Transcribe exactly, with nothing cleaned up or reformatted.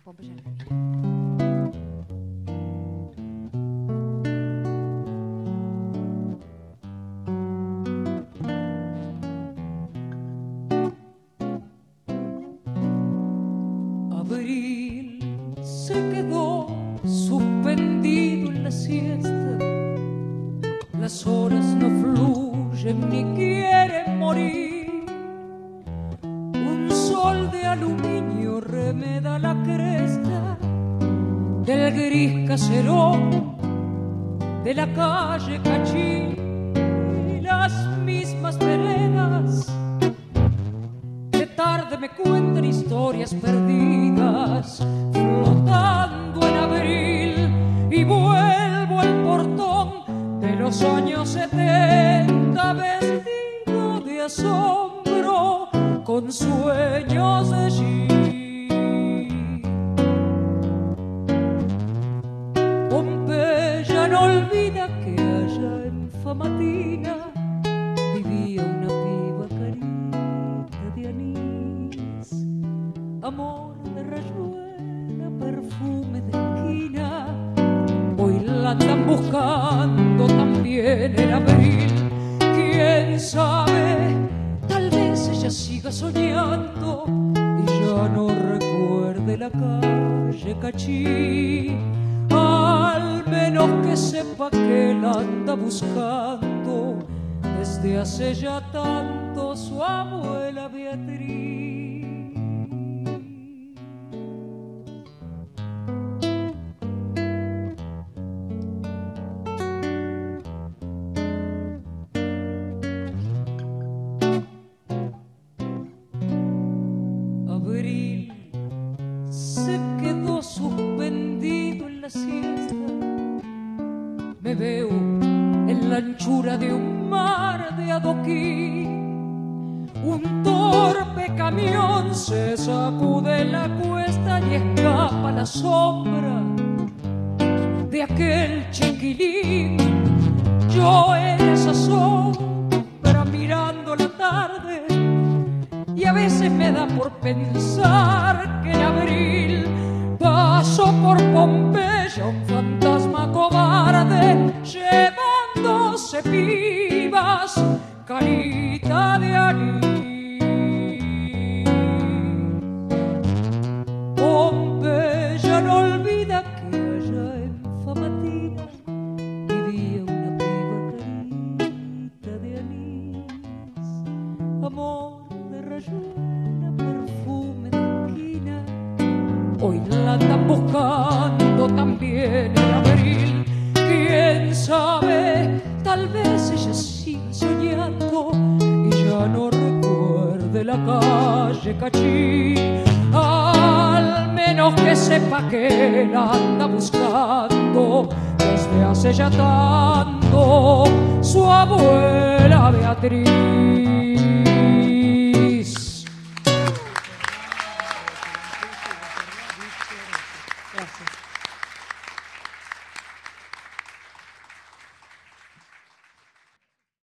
Pompeya Argentina. Abril se quedó suspendido en la siesta, las horas no fluyen ni quieren morir. Un sol de aluminio remeda la cresta del gris caserón de la calle Cachí, y las mismas veredas de tarde me cuentan historias perdidas, flotando en abril, y vuelvo al portón de los años setenta, vestido de asombro con sueños de allí. Pompeya no olvida que allá en Famatina vivía una piba carita de anís, amor de rayuela, perfume de esquina. Hoy la andan buscando también en abril. Quién sabe, tal vez ella siga soñando y ya no recuerde la calle Cachí. Al menos que sepa que la anda buscando desde hace ya tanto su abuela Beatriz. Abril se quedó suspendido en la siesta. Me veo en la anchura de un mar de adoquín. Un torpe camión se sacude la cuesta y escapa la sombra de aquel chiquilín. Yo en esa sombra mirando la tarde, y a veces me da por pensar que en abril pasó por Pompeya un fantasma cobarde, llevándose pibas, carita de anís. Pompeya no olvida que allá en Famatina vivía una piba carita de anís, amor de rayuela, perfume de esquina. Hoy la andan buscando también en abril. Quién sabe, tal vez ella siga soñando y ya no recuerde la calle Cachí. Al menos que sepa que la anda buscando desde hace ya tanto su abuela Beatriz.